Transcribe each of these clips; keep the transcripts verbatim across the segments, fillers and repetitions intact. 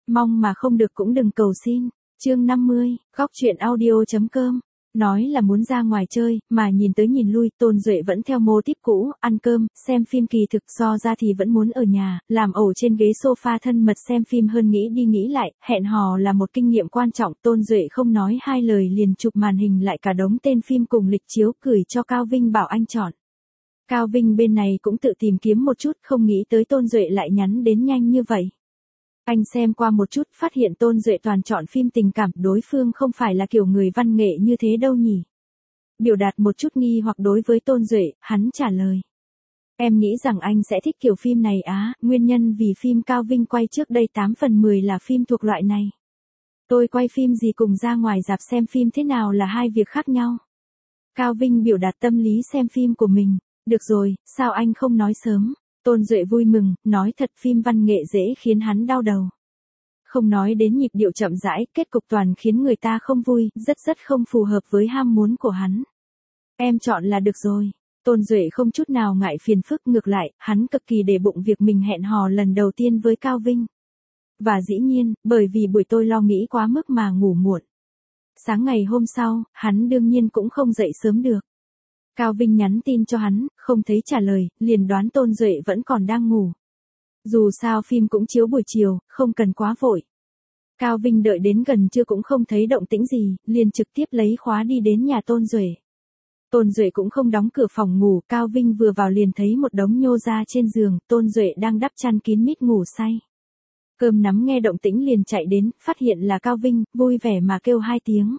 mong mà không được cũng đừng cầu xin. Chương năm mươi, góc truyện audio.com. Nói là muốn ra ngoài chơi, mà nhìn tới nhìn lui, Tôn Duệ vẫn theo mô típ cũ, ăn cơm, xem phim kỳ thực, do ra thì vẫn muốn ở nhà, làm ẩu trên ghế sofa thân mật xem phim hơn nghĩ đi nghĩ lại, hẹn hò là một kinh nghiệm quan trọng, Tôn Duệ không nói hai lời liền chụp màn hình lại cả đống tên phim cùng lịch chiếu gửi cho Cao Vinh bảo anh chọn. Cao Vinh bên này cũng tự tìm kiếm một chút, không nghĩ tới Tôn Duệ lại nhắn đến nhanh như vậy. Anh xem qua một chút, phát hiện Tôn Duệ toàn chọn phim tình cảm, đối phương không phải là kiểu người văn nghệ như thế đâu nhỉ. Biểu đạt một chút nghi hoặc đối với Tôn Duệ, hắn trả lời. Em nghĩ rằng anh sẽ thích kiểu phim này á, nguyên nhân vì phim Cao Vinh quay trước đây tám phần mười là phim thuộc loại này. Tôi quay phim gì cùng ra ngoài rạp xem phim thế nào là hai việc khác nhau. Cao Vinh biểu đạt tâm lý xem phim của mình. Được rồi, sao anh không nói sớm? Tôn Duệ vui mừng, nói thật phim văn nghệ dễ khiến hắn đau đầu. Không nói đến nhịp điệu chậm rãi, kết cục toàn khiến người ta không vui, rất rất không phù hợp với ham muốn của hắn. Em chọn là được rồi. Tôn Duệ không chút nào ngại phiền phức, ngược lại, hắn cực kỳ để bụng việc mình hẹn hò lần đầu tiên với Cao Vinh. Và dĩ nhiên, bởi vì buổi tối lo nghĩ quá mức mà ngủ muộn. Sáng ngày hôm sau, hắn đương nhiên cũng không dậy sớm được. Cao Vinh nhắn tin cho hắn, không thấy trả lời, liền đoán Tôn Duệ vẫn còn đang ngủ. Dù sao phim cũng chiếu buổi chiều, không cần quá vội. Cao Vinh đợi đến gần trưa cũng không thấy động tĩnh gì, liền trực tiếp lấy khóa đi đến nhà Tôn Duệ. Tôn Duệ cũng không đóng cửa phòng ngủ, Cao Vinh vừa vào liền thấy một đống nhô ra trên giường, Tôn Duệ đang đắp chăn kín mít ngủ say. Cơm nắm nghe động tĩnh liền chạy đến, phát hiện là Cao Vinh, vui vẻ mà kêu hai tiếng.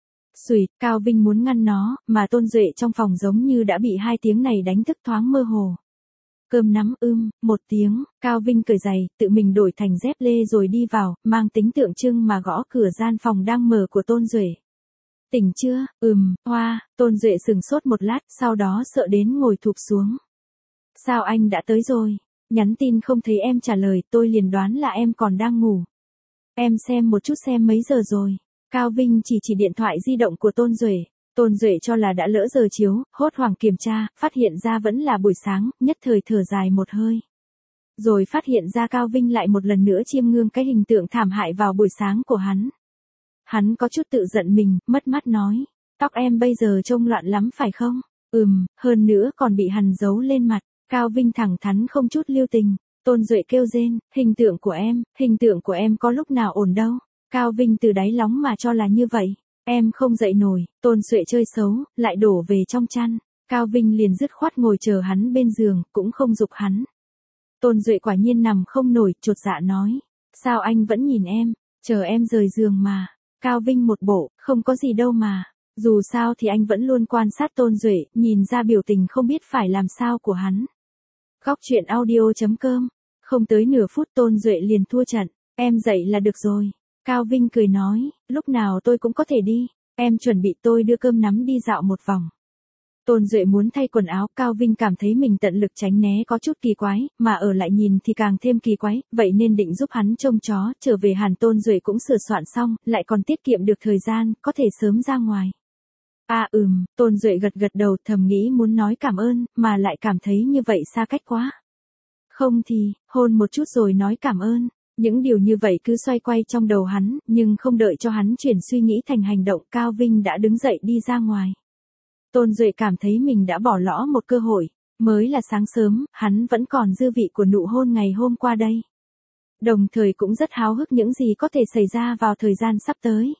Xùi, Cao Vinh muốn ngăn nó, mà Tôn Duệ trong phòng giống như đã bị hai tiếng này đánh thức thoáng mơ hồ. Cơm nắm ưm, một tiếng, Cao Vinh cởi giày, tự mình đổi thành dép lê rồi đi vào, mang tính tượng trưng mà gõ cửa gian phòng đang mở của Tôn Duệ. Tỉnh chưa? Ừm, hoa, Tôn Duệ sừng sốt một lát, sau đó sợ đến ngồi thụp xuống. Sao anh đã tới rồi? Nhắn tin không thấy em trả lời, tôi liền đoán là em còn đang ngủ. Em xem một chút xem mấy giờ rồi. Cao Vinh chỉ chỉ điện thoại di động của Tôn Duệ. Tôn Duệ cho là đã lỡ giờ chiếu, hốt hoảng kiểm tra, phát hiện ra vẫn là buổi sáng, nhất thời thở dài một hơi. Rồi phát hiện ra Cao Vinh lại một lần nữa chiêm ngưỡng cái hình tượng thảm hại vào buổi sáng của hắn. Hắn có chút tự giận mình, mất mát nói. Tóc em bây giờ trông loạn lắm phải không? Ừm, hơn nữa còn bị hằn dấu lên mặt. Cao Vinh thẳng thắn không chút lưu tình. Tôn Duệ kêu rên, hình tượng của em, hình tượng của em có lúc nào ổn đâu. Cao Vinh từ đáy lòng mà cho là như vậy. Em không dậy nổi, Tôn Duệ chơi xấu, lại đổ về trong chăn. Cao Vinh liền dứt khoát ngồi chờ hắn bên giường, cũng không giục hắn. Tôn Duệ quả nhiên nằm không nổi, chột dạ nói. Sao anh vẫn nhìn em, chờ em rời giường mà. Cao Vinh một bộ, không có gì đâu mà. Dù sao thì anh vẫn luôn quan sát Tôn Duệ, nhìn ra biểu tình không biết phải làm sao của hắn. Góc truyện audio.com. Không tới nửa phút Tôn Duệ liền thua trận. Em dậy là được rồi. Cao Vinh cười nói, lúc nào tôi cũng có thể đi, em chuẩn bị tôi đưa cơm nắm đi dạo một vòng. Tôn Duệ muốn thay quần áo, Cao Vinh cảm thấy mình tận lực tránh né có chút kỳ quái, mà ở lại nhìn thì càng thêm kỳ quái, vậy nên định giúp hắn trông chó, trở về hẳn Tôn Duệ cũng sửa soạn xong, lại còn tiết kiệm được thời gian, có thể sớm ra ngoài. À ừm, Tôn Duệ gật gật đầu thầm nghĩ muốn nói cảm ơn, mà lại cảm thấy như vậy xa cách quá. Không thì, hôn một chút rồi nói cảm ơn. Những điều như vậy cứ xoay quay trong đầu hắn, nhưng không đợi cho hắn chuyển suy nghĩ thành hành động, Cao Vinh đã đứng dậy đi ra ngoài. Tôn Duệ cảm thấy mình đã bỏ lỡ một cơ hội, mới là sáng sớm, hắn vẫn còn dư vị của nụ hôn ngày hôm qua đây. Đồng thời cũng rất háo hức những gì có thể xảy ra vào thời gian sắp tới.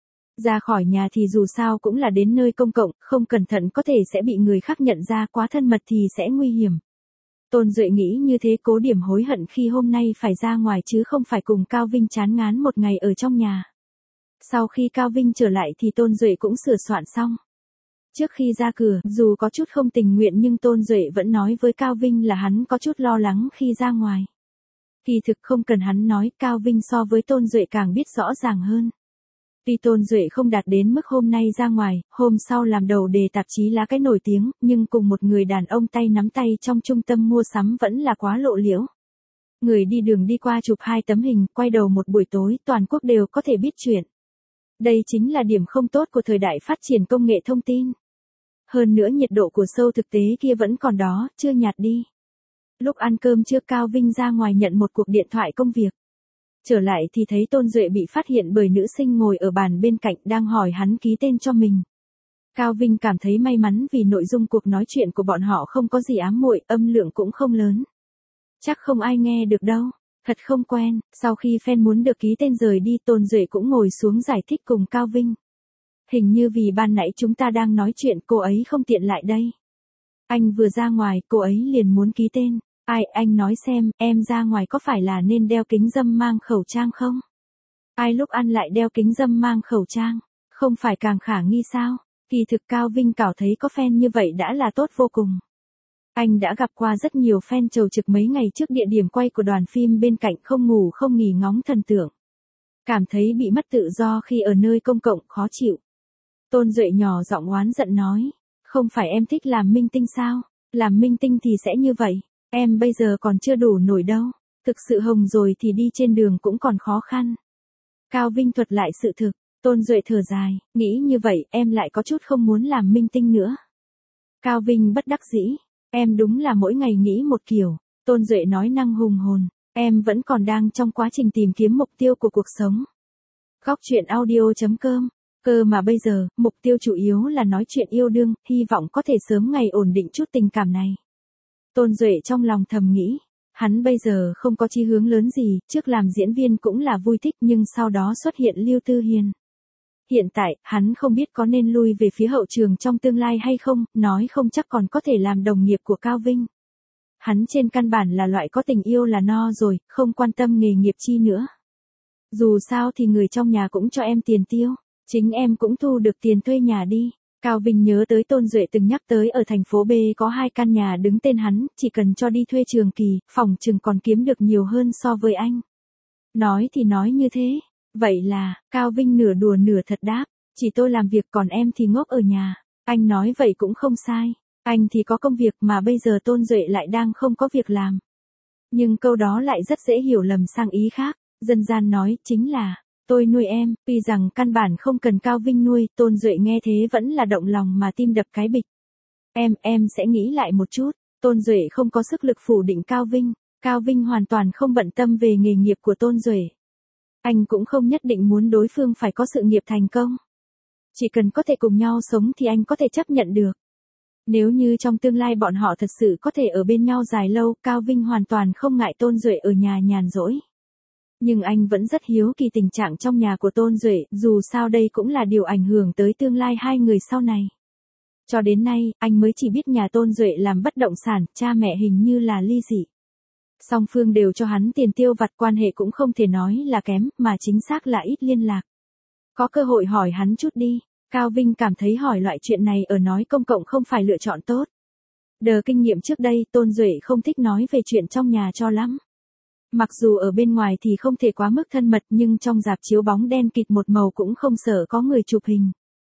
Ra khỏi nhà thì dù sao cũng là đến nơi công cộng, không cẩn thận có thể sẽ bị người khác nhận ra, quá thân mật thì sẽ nguy hiểm. Tôn Duệ nghĩ như thế cố điểm hối hận khi hôm nay phải ra ngoài chứ không phải cùng Cao Vinh chán ngán một ngày ở trong nhà. Sau khi Cao Vinh trở lại thì Tôn Duệ cũng sửa soạn xong. Trước khi ra cửa, dù có chút không tình nguyện nhưng Tôn Duệ vẫn nói với Cao Vinh là hắn có chút lo lắng khi ra ngoài. Kỳ thực không cần hắn nói, Cao Vinh so với Tôn Duệ càng biết rõ ràng hơn. Tuy Tôn Duệ không đạt đến mức hôm nay ra ngoài, hôm sau làm đầu đề tạp chí lá cái nổi tiếng, nhưng cùng một người đàn ông tay nắm tay trong trung tâm mua sắm vẫn là quá lộ liễu. Người đi đường đi qua chụp hai tấm hình, quay đầu một buổi tối, toàn quốc đều có thể biết chuyện. Đây chính là điểm không tốt của thời đại phát triển công nghệ thông tin. Hơn nữa nhiệt độ của show thực tế kia vẫn còn đó, chưa nhạt đi. Lúc ăn cơm trưa Cao Vinh ra ngoài nhận một cuộc điện thoại công việc. Trở lại thì thấy Tôn Duệ bị phát hiện bởi nữ sinh ngồi ở bàn bên cạnh đang hỏi hắn ký tên cho mình. Cao Vinh cảm thấy may mắn vì nội dung cuộc nói chuyện của bọn họ không có gì ám muội, âm lượng cũng không lớn. Chắc không ai nghe được đâu. Thật không quen. Sau khi fan muốn được ký tên rời đi, Tôn Duệ cũng ngồi xuống giải thích cùng Cao Vinh. Hình như vì ban nãy chúng ta đang nói chuyện, cô ấy không tiện lại đây. Anh vừa ra ngoài, cô ấy liền muốn ký tên. Ai, anh nói xem, em ra ngoài có phải là nên đeo kính râm mang khẩu trang không? Ai lúc ăn lại đeo kính râm mang khẩu trang? Không phải càng khả nghi sao? Kỳ thực Cao Vinh cảm thấy có fan như vậy đã là tốt vô cùng. Anh đã gặp qua rất nhiều fan chầu trực mấy ngày trước địa điểm quay của đoàn phim bên cạnh không ngủ không nghỉ ngóng thần tượng. Cảm thấy bị mất tự do khi ở nơi công cộng, khó chịu. Tôn Duệ nhỏ giọng oán giận nói, không phải em thích làm minh tinh sao? Làm minh tinh thì sẽ như vậy, em bây giờ còn chưa đủ nổi đâu, thực sự hồng rồi thì đi trên đường cũng còn khó khăn. Cao Vinh thuật lại sự thực, Tôn Duệ thở dài, nghĩ như vậy em lại có chút không muốn làm minh tinh nữa. Cao Vinh bất đắc dĩ, em đúng là mỗi ngày nghĩ một kiểu, Tôn Duệ nói năng hùng hồn, em vẫn còn đang trong quá trình tìm kiếm mục tiêu của cuộc sống. Góc truyện audio chấm com, cơ mà bây giờ, mục tiêu chủ yếu là nói chuyện yêu đương, hy vọng có thể sớm ngày ổn định chút tình cảm này. Tôn Duệ trong lòng thầm nghĩ, hắn bây giờ không có chí hướng lớn gì, trước làm diễn viên cũng là vui thích nhưng sau đó xuất hiện Lưu Tư Hiền. Hiện tại, hắn không biết có nên lui về phía hậu trường trong tương lai hay không, nói không chắc còn có thể làm đồng nghiệp của Cao Vinh. Hắn trên căn bản là loại có tình yêu là no rồi, không quan tâm nghề nghiệp chi nữa. Dù sao thì người trong nhà cũng cho em tiền tiêu, chính em cũng thu được tiền thuê nhà đi. Cao Vinh nhớ tới Tôn Duệ từng nhắc tới ở thành phố B có hai căn nhà đứng tên hắn, chỉ cần cho đi thuê trường kỳ, phòng chừng còn kiếm được nhiều hơn so với anh. Nói thì nói như thế. Vậy là, Cao Vinh nửa đùa nửa thật đáp, chỉ tôi làm việc còn em thì ngốc ở nhà. Anh nói vậy cũng không sai, anh thì có công việc mà bây giờ Tôn Duệ lại đang không có việc làm. Nhưng câu đó lại rất dễ hiểu lầm sang ý khác, dân gian nói chính là, tôi nuôi em, tuy rằng căn bản không cần Cao Vinh nuôi, Tôn Duệ nghe thế vẫn là động lòng mà tim đập cái bịch. Em, em sẽ nghĩ lại một chút, Tôn Duệ không có sức lực phủ định Cao Vinh, Cao Vinh hoàn toàn không bận tâm về nghề nghiệp của Tôn Duệ. Anh cũng không nhất định muốn đối phương phải có sự nghiệp thành công. Chỉ cần có thể cùng nhau sống thì anh có thể chấp nhận được. Nếu như trong tương lai bọn họ thật sự có thể ở bên nhau dài lâu, Cao Vinh hoàn toàn không ngại Tôn Duệ ở nhà nhàn rỗi. Nhưng anh vẫn rất hiếu kỳ tình trạng trong nhà của Tôn Duệ, dù sao đây cũng là điều ảnh hưởng tới tương lai hai người sau này. Cho đến nay, anh mới chỉ biết nhà Tôn Duệ làm bất động sản, cha mẹ hình như là ly dị. Song phương đều cho hắn tiền tiêu vặt, quan hệ cũng không thể nói là kém, mà chính xác là ít liên lạc. Có cơ hội hỏi hắn chút đi. Cao Vinh cảm thấy hỏi loại chuyện này ở nói công cộng không phải lựa chọn tốt. Đờ kinh nghiệm trước đây, Tôn Duệ không thích nói về chuyện trong nhà cho lắm. Mặc dù ở bên ngoài thì không thể quá mức thân mật nhưng trong rạp chiếu bóng đen kịt một màu cũng không sợ có người chụp hình.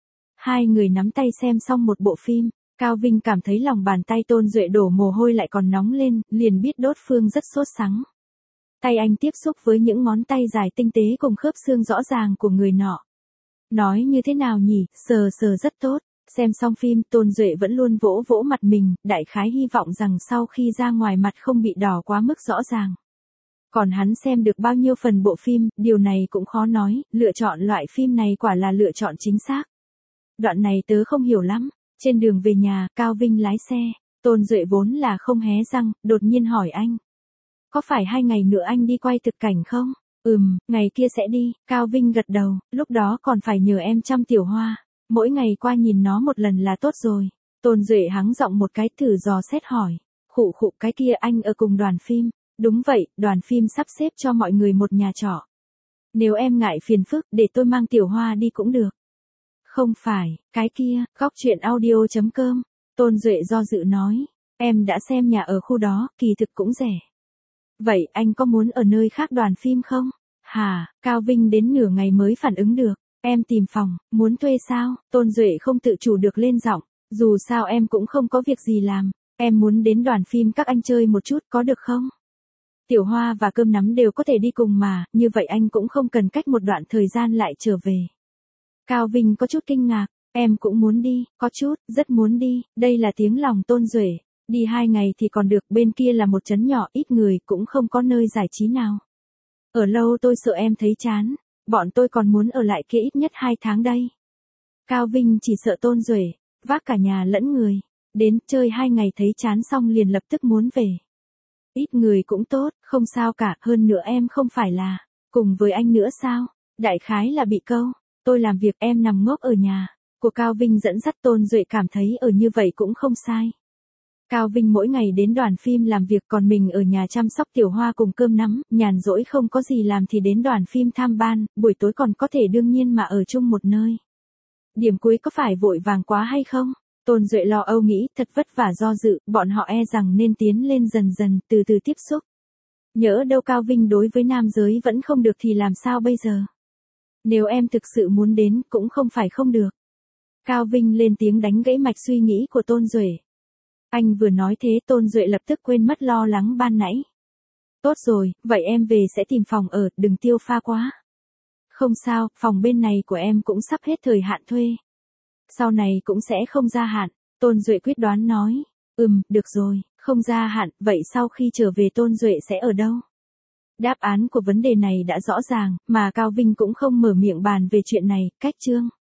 Hai người nắm tay xem xong một bộ phim, Cao Vinh cảm thấy lòng bàn tay Tôn Duệ đổ mồ hôi lại còn nóng lên, liền biết đối phương rất sốt sắng. Tay anh tiếp xúc với những ngón tay dài tinh tế cùng khớp xương rõ ràng của người nọ. Nói như thế nào nhỉ, sờ sờ rất tốt. Xem xong phim, Tôn Duệ vẫn luôn vỗ vỗ mặt mình, đại khái hy vọng rằng sau khi ra ngoài mặt không bị đỏ quá mức rõ ràng. Còn hắn xem được bao nhiêu phần bộ phim, điều này cũng khó nói, lựa chọn loại phim này quả là lựa chọn chính xác. Đoạn này tớ không hiểu lắm. Trên đường về nhà, Cao Vinh lái xe, Tôn Duệ vốn là không hé răng, đột nhiên hỏi anh. Có phải hai ngày nữa anh đi quay thực cảnh không? Ừm, ngày kia sẽ đi, Cao Vinh gật đầu, lúc đó còn phải nhờ em chăm Tiểu Hoa. Mỗi ngày qua nhìn nó một lần là tốt rồi. Tôn Duệ hắng giọng một cái thử dò xét hỏi. Khụ khụ, cái kia anh ở cùng đoàn phim. Đúng vậy, đoàn phim sắp xếp cho mọi người một nhà trọ. Nếu em ngại phiền phức, để tôi mang Tiểu Hoa đi cũng được. Không phải, cái kia, góc truyện audio chấm com. Tôn Duệ do dự nói. Em đã xem nhà ở khu đó, kỳ thực cũng rẻ. Vậy anh có muốn ở nơi khác đoàn phim không? Hà, Cao Vinh đến nửa ngày mới phản ứng được. Em tìm phòng, muốn thuê sao? Tôn Duệ không tự chủ được lên giọng. Dù sao em cũng không có việc gì làm. Em muốn đến đoàn phim các anh chơi một chút, có được không? Tiểu Hoa và Cơm Nắm đều có thể đi cùng mà, như vậy anh cũng không cần cách một đoạn thời gian lại trở về. Cao Vinh có chút kinh ngạc. Em cũng muốn đi, có chút, rất muốn đi. Đây là tiếng lòng Tôn Duệ. Đi hai ngày thì còn được, bên kia là một trấn nhỏ ít người, cũng không có nơi giải trí nào. Ở lâu tôi sợ em thấy chán, bọn tôi còn muốn ở lại kia ít nhất hai tháng đây. Cao Vinh chỉ sợ Tôn Duệ, vác cả nhà lẫn người, đến chơi hai ngày thấy chán xong liền lập tức muốn về. Ít người cũng tốt, không sao cả, hơn nữa em không phải là, cùng với anh nữa sao, đại khái là bị câu, tôi làm việc em nằm ngốc ở nhà, của Cao Vinh dẫn dắt Tôn Duệ cảm thấy ở như vậy cũng không sai. Cao Vinh mỗi ngày đến đoàn phim làm việc còn mình ở nhà chăm sóc Tiểu Hoa cùng cơm nắm, nhàn rỗi không có gì làm thì đến đoàn phim tham ban, buổi tối còn có thể đương nhiên mà ở chung một nơi. Điểm cuối có phải vội vàng quá hay không? Tôn Duệ lo âu nghĩ, thật vất vả do dự, bọn họ e rằng nên tiến lên dần dần, từ từ tiếp xúc. Nhỡ đâu Cao Vinh đối với nam giới vẫn không được thì làm sao bây giờ? Nếu em thực sự muốn đến, cũng không phải không được. Cao Vinh lên tiếng đánh gãy mạch suy nghĩ của Tôn Duệ. Anh vừa nói thế Tôn Duệ lập tức quên mất lo lắng ban nãy. Tốt rồi, vậy em về sẽ tìm phòng ở, đừng tiêu pha quá. Không sao, phòng bên này của em cũng sắp hết thời hạn thuê. Sau này cũng sẽ không gia hạn, Tôn Duệ quyết đoán nói. Ừm, được rồi, không gia hạn, vậy sau khi trở về Tôn Duệ sẽ ở đâu? Đáp án của vấn đề này đã rõ ràng, mà Cao Vinh cũng không mở miệng bàn về chuyện này, cách chương.